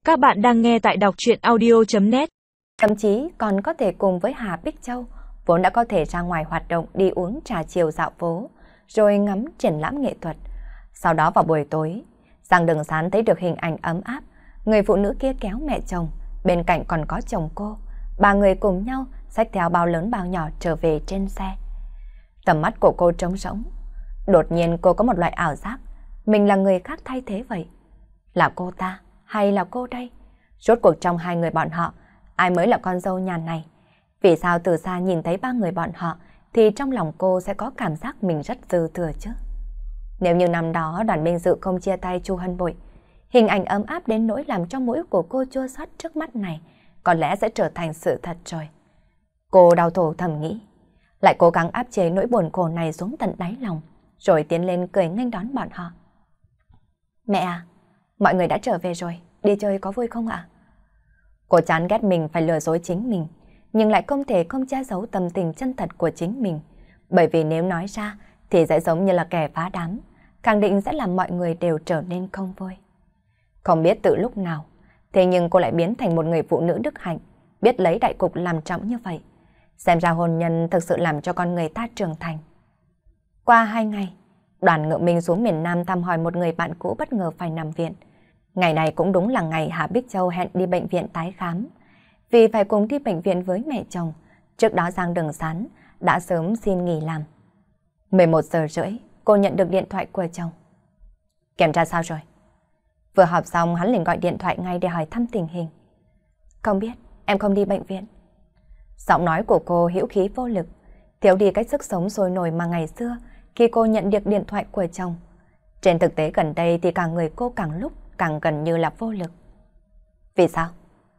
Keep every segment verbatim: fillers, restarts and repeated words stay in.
Các bạn đang nghe tại đọc truyện audio chấm net. Thậm chí còn có thể cùng với Hà Bích Châu, vốn đã có thể ra ngoài hoạt động đi uống trà chiều dạo phố, rồi ngắm triển lãm nghệ thuật. Sau đó vào buổi tối, Giang Đường Sán thấy được hình ảnh ấm áp, người phụ nữ kia kéo mẹ chồng, bên cạnh còn có chồng cô. Ba người cùng nhau xách theo bao lớn bao nhỏ trở về trên xe. Tầm mắt của cô trống rỗng. Đột nhiên cô có một loại ảo giác, mình là người khác thay thế vậy. Là cô ta hay là cô đây? Rốt cuộc trong hai người bọn họ, ai mới là con dâu nhà này? Vì sao từ xa nhìn thấy ba người bọn họ thì trong lòng cô sẽ có cảm giác mình rất dư thừa chứ? Nếu như năm đó Đoàn Minh Dự không chia tay Chu Hân Bội, hình ảnh ấm áp đến nỗi làm cho mũi của cô chua xót trước mắt này có lẽ sẽ trở thành sự thật rồi. Cô đau khổ thầm nghĩ, lại cố gắng áp chế nỗi buồn khổ này xuống tận đáy lòng, rồi tiến lên cười nghênh đón bọn họ. Mẹ à, mọi người đã trở về rồi, đi chơi có vui không ạ? Cô chán ghét mình phải lừa dối chính mình, nhưng lại không thể không che giấu tâm tình chân thật của chính mình. Bởi vì nếu nói ra thì sẽ giống như là kẻ phá đám, khẳng định sẽ làm mọi người đều trở nên không vui. Không biết từ lúc nào, thế nhưng cô lại biến thành một người phụ nữ đức hạnh, biết lấy đại cục làm trọng như vậy. Xem ra hôn nhân thực sự làm cho con người ta trưởng thành. Qua hai ngày, Đoàn Ngự Minh xuống miền Nam thăm hỏi một người bạn cũ bất ngờ phải nằm viện. Ngày này cũng đúng là ngày Hà Bích Châu hẹn đi bệnh viện tái khám. Vì phải cùng đi bệnh viện với mẹ chồng, trước đó Giang Đường Sán đã sớm xin nghỉ làm. mười một giờ rưỡi, cô nhận được điện thoại của chồng. Kiểm tra sao rồi? Vừa họp xong hắn liền gọi điện thoại ngay để hỏi thăm tình hình. Không biết, em không đi bệnh viện. Giọng nói của cô hữu khí vô lực, thiếu đi cái sức sống sôi nổi mà ngày xưa khi cô nhận được điện thoại của chồng. Trên thực tế gần đây thì cả người cô càng lúc càng gần như là vô lực. Vì sao?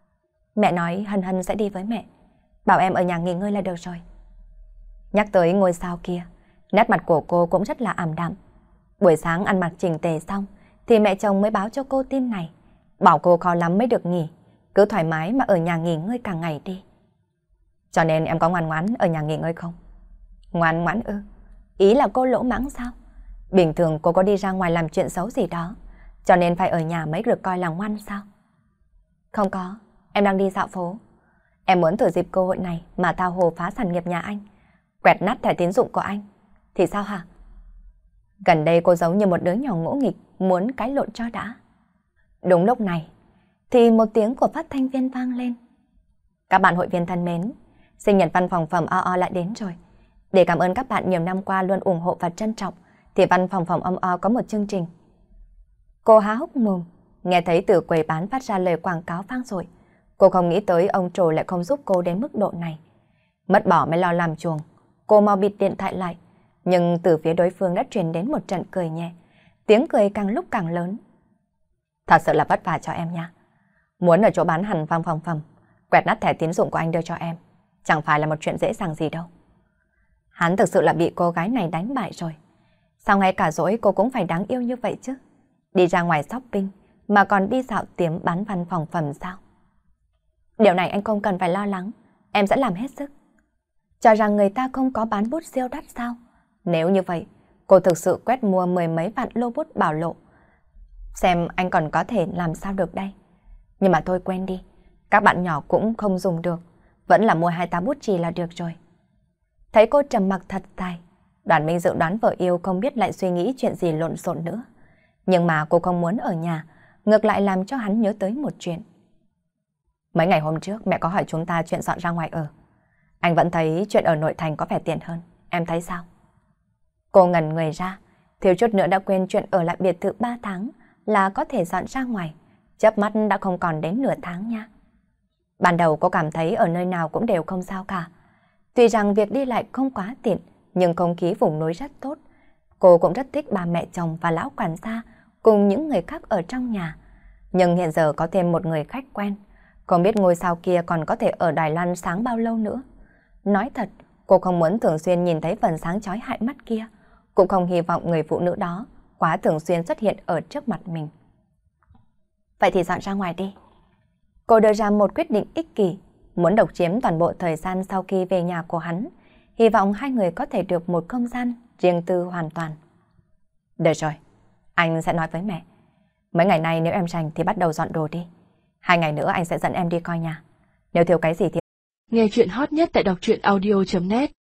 Mẹ nói Hân Hân sẽ đi với mẹ, bảo em ở nhà nghỉ ngơi là được rồi. Nhắc tới ngôi sao kia, nét mặt của cô cũng rất là ảm đạm. Buổi sáng ăn mặc chỉnh tề xong thì mẹ chồng mới báo cho cô tin này, bảo cô khó lắm mới được nghỉ, cứ thoải mái mà ở nhà nghỉ ngơi cả ngày đi. Cho nên em có ngoan ngoãn ở nhà nghỉ ngơi không? Ngoan ngoãn ư? Ý là cô lỗ mãng sao? Bình thường cô có đi ra ngoài làm chuyện xấu gì đó, cho nên phải ở nhà mới được coi là ngoan sao? Không có, em đang đi dạo phố. Em muốn thử dịp cơ hội này mà thao hồ phá sản nghiệp nhà anh, quẹt nát thẻ tín dụng của anh. Thì sao hả? Gần đây cô giống như một đứa nhỏ ngỗ nghịch, muốn cái lộn cho đã. Đúng lúc này, thì một tiếng của phát thanh viên vang lên. Các bạn hội viên thân mến, sinh nhật văn phòng Phẩm o o lại đến rồi. Để cảm ơn các bạn nhiều năm qua luôn ủng hộ và trân trọng, thì văn phòng Phẩm o o có một chương trình. Cô há hốc mồm, nghe thấy từ quầy bán phát ra lời quảng cáo vang dội. Cô không nghĩ tới ông trồ lại không giúp cô đến mức độ này. Mất bỏ mới lo làm chuồng, cô mau bịt điện thoại lại. Nhưng từ phía đối phương đã truyền đến một trận cười nhẹ, tiếng cười càng lúc càng lớn. Thật sự là vất vả cho em nha. Muốn ở chỗ bán hẳn văn phòng Phẩm, quẹt nát thẻ tín dụng của anh đưa cho em, chẳng phải là một chuyện dễ dàng gì đâu. Hắn thực sự là bị cô gái này đánh bại rồi. Sao ngay cả dỗi cô cũng phải đáng yêu như vậy chứ? Đi ra ngoài shopping mà còn đi dạo tiệm bán văn phòng Phẩm sao? Điều này anh không cần phải lo lắng, em sẽ làm hết sức. Cho rằng người ta không có bán bút siêu đắt sao? Nếu như vậy, cô thực sự quét mua mười mấy vạn lô bút bảo lộ. Xem anh còn có thể làm sao được đây. Nhưng mà thôi quen đi, các bạn nhỏ cũng không dùng được, vẫn là mua hai tá bút chì là được rồi. Thấy cô trầm mặc thật tài, Đoàn Minh Dự đoán vợ yêu không biết lại suy nghĩ chuyện gì lộn xộn nữa. Nhưng mà cô không muốn ở nhà, ngược lại làm cho hắn nhớ tới một chuyện. Mấy ngày hôm trước mẹ có hỏi chúng ta chuyện dọn ra ngoài ở. Anh vẫn thấy chuyện ở nội thành có vẻ tiện hơn, em thấy sao? Cô ngẩn người ra, thiếu chút nữa đã quên chuyện ở lại biệt thự ba tháng là có thể dọn ra ngoài. Chớp mắt đã không còn đến nửa tháng nha. Ban đầu cô cảm thấy ở nơi nào cũng đều không sao cả. Tuy rằng việc đi lại không quá tiện, nhưng không khí vùng núi rất tốt. Cô cũng rất thích bà mẹ chồng và lão quản gia cùng những người khác ở trong nhà. Nhưng hiện giờ có thêm một người khách quen, không biết ngôi sao kia còn có thể ở Đài Loan sáng bao lâu nữa. Nói thật, cô không muốn thường xuyên nhìn thấy phần sáng chói hại mắt kia, cũng không hy vọng người phụ nữ đó quá thường xuyên xuất hiện ở trước mặt mình. Vậy thì dọn ra ngoài đi. Cô đưa ra một quyết định ích kỷ, muốn độc chiếm toàn bộ thời gian sau khi về nhà của hắn, hy vọng hai người có thể được một không gian riêng tư hoàn toàn. Được rồi, anh sẽ nói với mẹ. Mấy ngày nay nếu em rảnh thì bắt đầu dọn đồ đi. Hai ngày nữa anh sẽ dẫn em đi coi nhà. Nếu thiếu cái gì thì... Nghe chuyện hot nhất tại đọc truyện audio chấm net